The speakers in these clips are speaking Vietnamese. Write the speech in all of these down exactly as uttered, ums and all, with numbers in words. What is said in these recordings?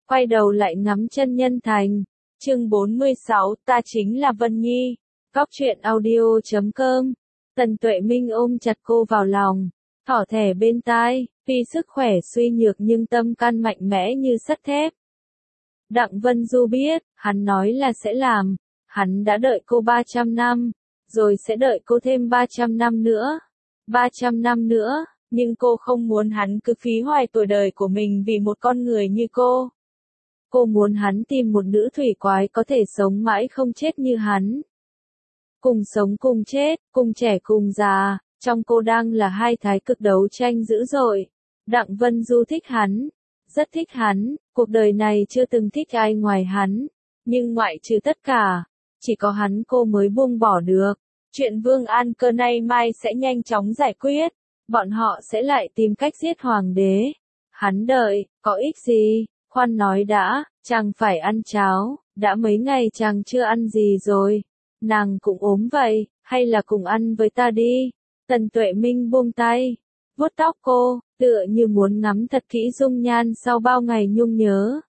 quay đầu lại ngắm chân nhân thành. Chương bốn mươi sáu, ta chính là Vân Nhi. Góc truyện audio chấm com. Tần Tuệ Minh ôm chặt cô vào lòng, thỏ thẻ bên tai, tuy sức khỏe suy nhược nhưng tâm can mạnh mẽ như sắt thép. Đặng Vân Du biết, hắn nói là sẽ làm, hắn đã đợi cô ba trăm năm, rồi sẽ đợi cô thêm ba trăm năm nữa, ba trăm năm nữa, nhưng cô không muốn hắn cứ phí hoài tuổi đời của mình vì một con người như cô. Cô muốn hắn tìm một nữ thủy quái có thể sống mãi không chết như hắn. Cùng sống cùng chết, cùng trẻ cùng già, trong cô đang là hai thái cực đấu tranh dữ dội. Đặng Vân Du thích hắn, rất thích hắn, cuộc đời này chưa từng thích ai ngoài hắn, nhưng ngoại trừ tất cả, chỉ có hắn cô mới buông bỏ được. Chuyện Vương An Cơ nay mai sẽ nhanh chóng giải quyết, bọn họ sẽ lại tìm cách giết hoàng đế. Hắn đợi, có ích gì, khoan nói đã, chàng phải ăn cháo, đã mấy ngày chàng chưa ăn gì rồi. Nàng cũng ốm vậy, hay là cùng ăn với ta đi. Tần Tuệ Minh buông tay, vuốt tóc cô, tựa như muốn ngắm thật kỹ dung nhan sau bao ngày nhung nhớ.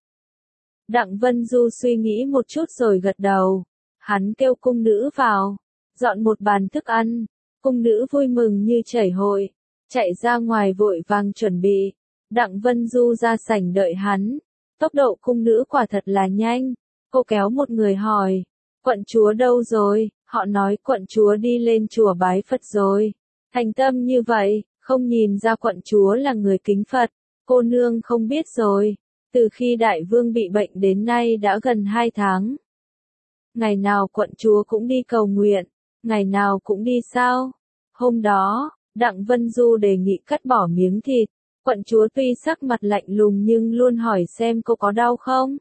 Đặng Vân Du suy nghĩ một chút rồi gật đầu. Hắn kêu cung nữ vào, dọn một bàn thức ăn. Cung nữ vui mừng như chảy hội, chạy ra ngoài vội vàng chuẩn bị. Đặng Vân Du ra sảnh đợi hắn. Tốc độ cung nữ quả thật là nhanh. Cô kéo một người hỏi, quận chúa đâu rồi? Họ nói quận chúa đi lên chùa bái Phật rồi. Thành tâm như vậy, không nhìn ra quận chúa là người kính Phật. Cô nương không biết rồi. Từ khi đại vương bị bệnh đến nay đã gần hai tháng. Ngày nào quận chúa cũng đi cầu nguyện, ngày nào cũng đi sao? Hôm đó, Đặng Vân Du đề nghị cắt bỏ miếng thịt. Quận chúa tuy sắc mặt lạnh lùng nhưng luôn hỏi xem cô có đau không?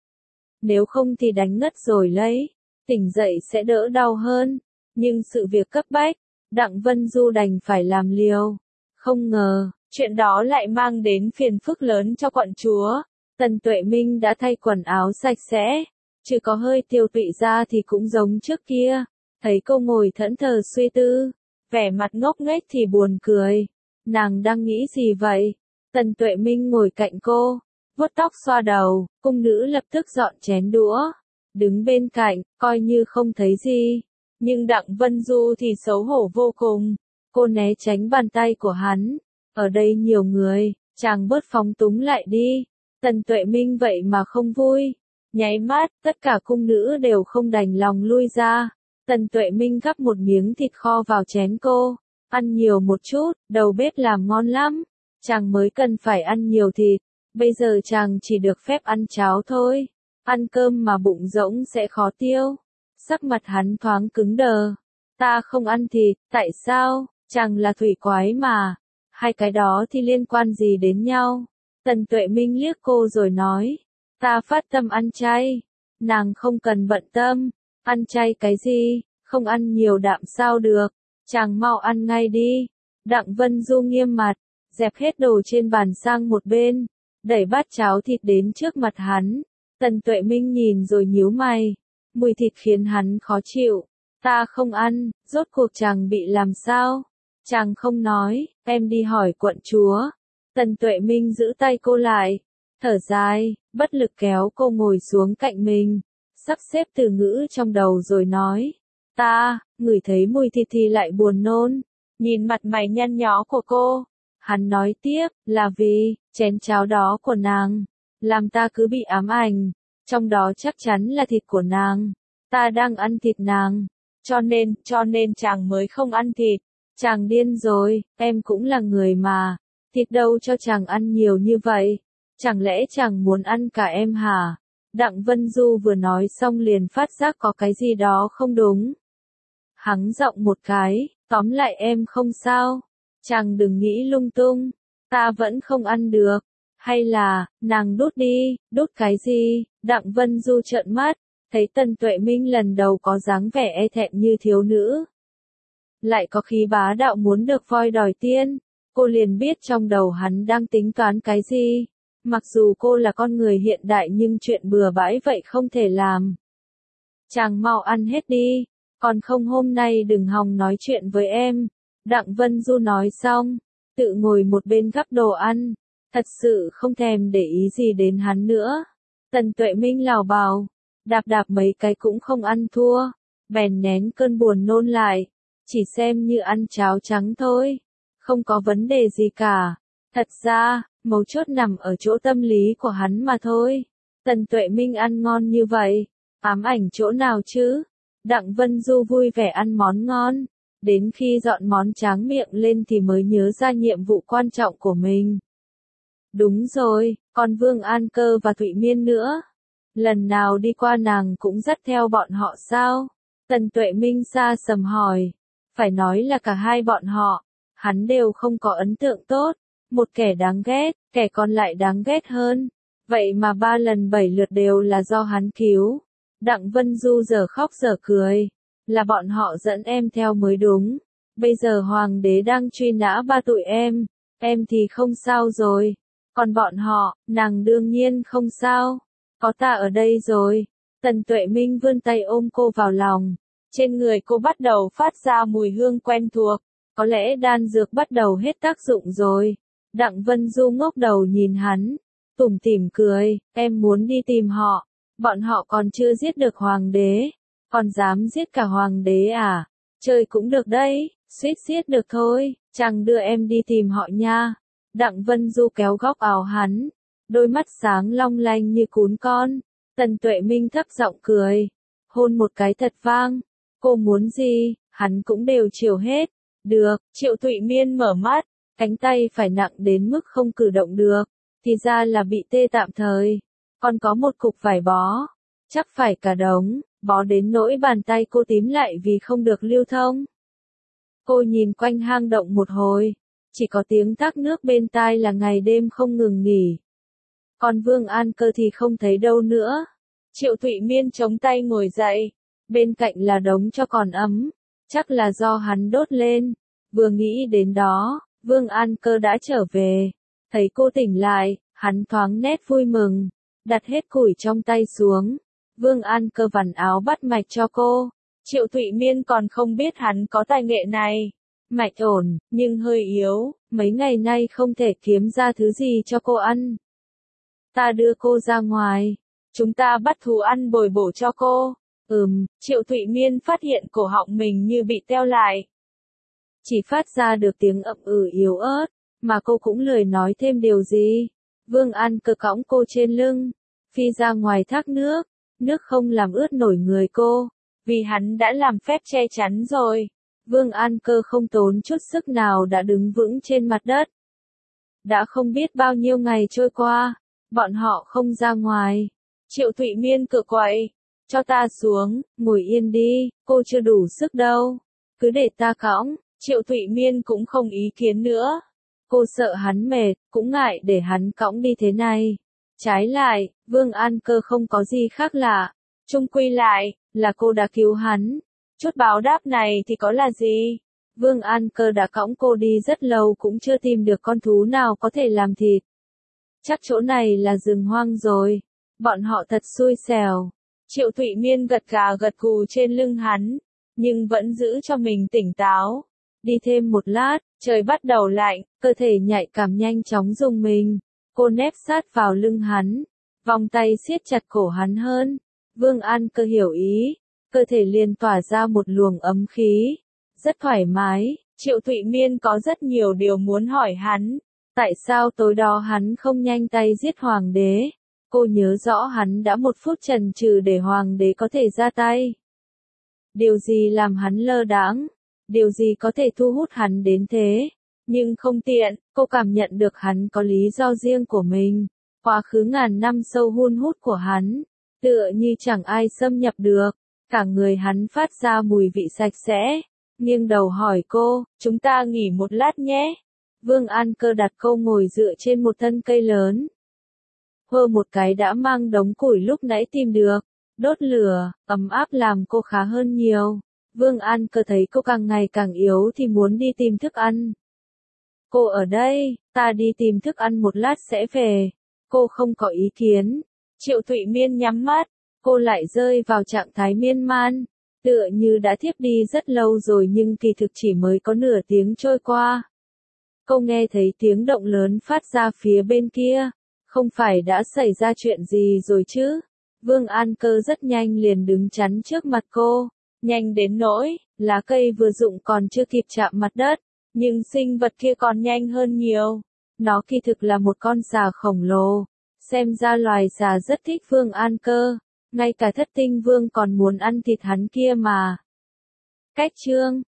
Nếu không thì đánh ngất rồi lấy, tỉnh dậy sẽ đỡ đau hơn. Nhưng sự việc cấp bách, Đặng Vân Du đành phải làm liều. Không ngờ, chuyện đó lại mang đến phiền phức lớn cho quận chúa. Tần Tuệ Minh đã thay quần áo sạch sẽ, chứ có hơi tiêu tụy ra thì cũng giống trước kia. Thấy cô ngồi thẫn thờ suy tư, vẻ mặt ngốc nghếch thì buồn cười. Nàng đang nghĩ gì vậy? Tần Tuệ Minh ngồi cạnh cô, vuốt tóc xoa đầu, cung nữ lập tức dọn chén đũa, đứng bên cạnh, coi như không thấy gì. Nhưng Đặng Vân Du thì xấu hổ vô cùng, cô né tránh bàn tay của hắn. Ở đây nhiều người, chàng bớt phóng túng lại đi. Tần Tuệ Minh vậy mà không vui. Nháy mắt, tất cả cung nữ đều không đành lòng lui ra. Tần Tuệ Minh gắp một miếng thịt kho vào chén cô. Ăn nhiều một chút, đầu bếp làm ngon lắm. Chàng mới cần phải ăn nhiều thịt. Bây giờ chàng chỉ được phép ăn cháo thôi. Ăn cơm mà bụng rỗng sẽ khó tiêu. Sắc mặt hắn thoáng cứng đờ. Ta không ăn thịt, tại sao? Chàng là thủy quái mà. Hai cái đó thì liên quan gì đến nhau? Tần Tuệ Minh liếc cô rồi nói. Ta phát tâm ăn chay. Nàng không cần bận tâm. Ăn chay cái gì? Không ăn nhiều đạm sao được? Chàng mau ăn ngay đi. Đặng Vân Du nghiêm mặt, dẹp hết đồ trên bàn sang một bên, đẩy bát cháo thịt đến trước mặt hắn. Tần Tuệ Minh nhìn rồi nhíu mày. Mùi thịt khiến hắn khó chịu. Ta không ăn, rốt cuộc chàng bị làm sao? Chàng không nói, em đi hỏi quận chúa. Tần Tuệ Minh giữ tay cô lại, thở dài, bất lực kéo cô ngồi xuống cạnh mình, sắp xếp từ ngữ trong đầu rồi nói. Ta, ngửi thấy mùi thịt thì lại buồn nôn. Nhìn mặt mày nhăn nhó của cô, hắn nói tiếp, là vì, chén cháo đó của nàng, làm ta cứ bị ám ảnh, trong đó chắc chắn là thịt của nàng. Ta đang ăn thịt nàng, cho nên, cho nên chàng mới không ăn thịt. Chàng điên rồi, em cũng là người mà, thịt đâu cho chàng ăn nhiều như vậy, chẳng lẽ chàng muốn ăn cả em hả? Đặng Vân Du vừa nói xong liền phát giác có cái gì đó không đúng. Hắng giọng một cái, tóm lại em không sao, chàng đừng nghĩ lung tung, ta vẫn không ăn được, hay là, nàng đút đi, đút cái gì? Đặng Vân Du trợn mắt, thấy Tần Tuệ Minh lần đầu có dáng vẻ e thẹn như thiếu nữ. Lại có khí bá đạo muốn được voi đòi tiên, cô liền biết trong đầu hắn đang tính toán cái gì. Mặc dù cô là con người hiện đại nhưng chuyện bừa bãi vậy không thể làm. Chàng mau ăn hết đi, còn không hôm nay đừng hòng nói chuyện với em. Đặng Vân Du nói xong, tự ngồi một bên gắp đồ ăn, thật sự không thèm để ý gì đến hắn nữa. Tần Tuệ Minh lảo bào, đạp đạp mấy cái cũng không ăn thua, bèn nén cơn buồn nôn lại, chỉ xem như ăn cháo trắng thôi, không có vấn đề gì cả. Thật ra, mấu chốt nằm ở chỗ tâm lý của hắn mà thôi. Tần Tuệ Minh ăn ngon như vậy, ám ảnh chỗ nào chứ? Đặng Vân Du vui vẻ ăn món ngon, đến khi dọn món tráng miệng lên thì mới nhớ ra nhiệm vụ quan trọng của mình. Đúng rồi, còn Vương An Cơ và Thụy Miên nữa. Lần nào đi qua nàng cũng dắt theo bọn họ sao? Tần Tuệ Minh xa sầm hỏi. Phải nói là cả hai bọn họ, hắn đều không có ấn tượng tốt. Một kẻ đáng ghét, kẻ còn lại đáng ghét hơn. Vậy mà ba lần bảy lượt đều là do hắn cứu. Đặng Vân Du giờ khóc giờ cười. Là bọn họ dẫn em theo mới đúng. Bây giờ hoàng đế đang truy nã ba tụi em. Em thì không sao rồi. Còn bọn họ, nàng đương nhiên không sao. Có ta ở đây rồi. Tần Tuệ Minh vươn tay ôm cô vào lòng. Trên người cô bắt đầu phát ra mùi hương quen thuộc. Có lẽ đan dược bắt đầu hết tác dụng rồi. Đặng Vân Du ngốc đầu nhìn hắn. Tủm tỉm cười, em muốn đi tìm họ. Bọn họ còn chưa giết được hoàng đế. Còn dám giết cả hoàng đế à? Chơi cũng được đấy, suýt giết được thôi. Chàng đưa em đi tìm họ nha. Đặng Vân Du kéo góc áo hắn. Đôi mắt sáng long lanh như cún con. Tần Tuệ Minh thấp giọng cười. Hôn một cái thật vang. Cô muốn gì, hắn cũng đều chiều hết. Được, Triệu Thụy Miên mở mắt. Cánh tay phải nặng đến mức không cử động được. Thì ra là bị tê tạm thời. Còn có một cục vải bó. Chắc phải cả đống, bó đến nỗi bàn tay cô tím lại vì không được lưu thông. Cô nhìn quanh hang động một hồi. Chỉ có tiếng thác nước bên tai là ngày đêm không ngừng nghỉ. Còn Vương An Cơ thì không thấy đâu nữa. Triệu Thụy Miên chống tay ngồi dậy. Bên cạnh là đống cho còn ấm. Chắc là do hắn đốt lên. Vừa nghĩ đến đó, Vương An Cơ đã trở về. Thấy cô tỉnh lại, hắn thoáng nét vui mừng. Đặt hết củi trong tay xuống. Vương An Cơ vặn áo bắt mạch cho cô. Triệu Thụy Miên còn không biết hắn có tài nghệ này. Mạch ổn, nhưng hơi yếu. Mấy ngày nay không thể kiếm ra thứ gì cho cô ăn. Ta đưa cô ra ngoài. Chúng ta bắt thú ăn bồi bổ cho cô. Ừm, Triệu Thụy Miên phát hiện cổ họng mình như bị teo lại. Chỉ phát ra được tiếng ậm ừ yếu ớt, mà cô cũng lười nói thêm điều gì. Vương An Cơ cõng cô trên lưng, phi ra ngoài thác nước. Nước không làm ướt nổi người cô, vì hắn đã làm phép che chắn rồi. Vương An Cơ không tốn chút sức nào đã đứng vững trên mặt đất. Đã không biết bao nhiêu ngày trôi qua, bọn họ không ra ngoài. Triệu Thụy Miên cựa quậy. Cho ta xuống, ngồi yên đi, cô chưa đủ sức đâu. Cứ để ta cõng. Triệu Thụy Miên cũng không ý kiến nữa. Cô sợ hắn mệt, cũng ngại để hắn cõng đi thế này. Trái lại, Vương An Cơ không có gì khác lạ. Chung quy lại, là cô đã cứu hắn. Chút báo đáp này thì có là gì? Vương An Cơ đã cõng cô đi rất lâu cũng chưa tìm được con thú nào có thể làm thịt. Chắc chỗ này là rừng hoang rồi. Bọn họ thật xui xẻo. Triệu Thụy Miên gật gà gật gù trên lưng hắn, nhưng vẫn giữ cho mình tỉnh táo. Đi thêm một lát, trời bắt đầu lạnh, cơ thể nhạy cảm nhanh chóng rùng mình. Cô nép sát vào lưng hắn, vòng tay siết chặt cổ hắn hơn. Vương An Cơ hiểu ý, cơ thể liền tỏa ra một luồng ấm khí. Rất thoải mái, Triệu Thụy Miên có rất nhiều điều muốn hỏi hắn. Tại sao tối đó hắn không nhanh tay giết hoàng đế? Cô nhớ rõ hắn đã một phút chần chừ để hoàng đế có thể ra tay. Điều gì làm hắn lơ đãng? Điều gì có thể thu hút hắn đến thế? Nhưng không tiện, cô cảm nhận được hắn có lý do riêng của mình. Quá khứ ngàn năm sâu hun hút của hắn, tựa như chẳng ai xâm nhập được. Cả người hắn phát ra mùi vị sạch sẽ. Nghiêng đầu hỏi cô, chúng ta nghỉ một lát nhé. Vương An Cơ đặt cô ngồi dựa trên một thân cây lớn. Hơ một cái đã mang đống củi lúc nãy tìm được. Đốt lửa, ấm áp làm cô khá hơn nhiều. Vương An Cơ thấy cô càng ngày càng yếu thì muốn đi tìm thức ăn. Cô ở đây, ta đi tìm thức ăn một lát sẽ về. Cô không có ý kiến. Triệu Thụy Miên nhắm mắt, cô lại rơi vào trạng thái miên man. Tựa như đã thiếp đi rất lâu rồi nhưng kỳ thực chỉ mới có nửa tiếng trôi qua. Cô nghe thấy tiếng động lớn phát ra phía bên kia. Không phải đã xảy ra chuyện gì rồi chứ? Vương An Cơ rất nhanh liền đứng chắn trước mặt cô, nhanh đến nỗi, lá cây vừa rụng còn chưa kịp chạm mặt đất, nhưng sinh vật kia còn nhanh hơn nhiều. Nó kỳ thực là một con xà khổng lồ, xem ra loài xà rất thích Vương An Cơ, ngay cả Thất Tinh Vương còn muốn ăn thịt hắn kia mà. Cách chương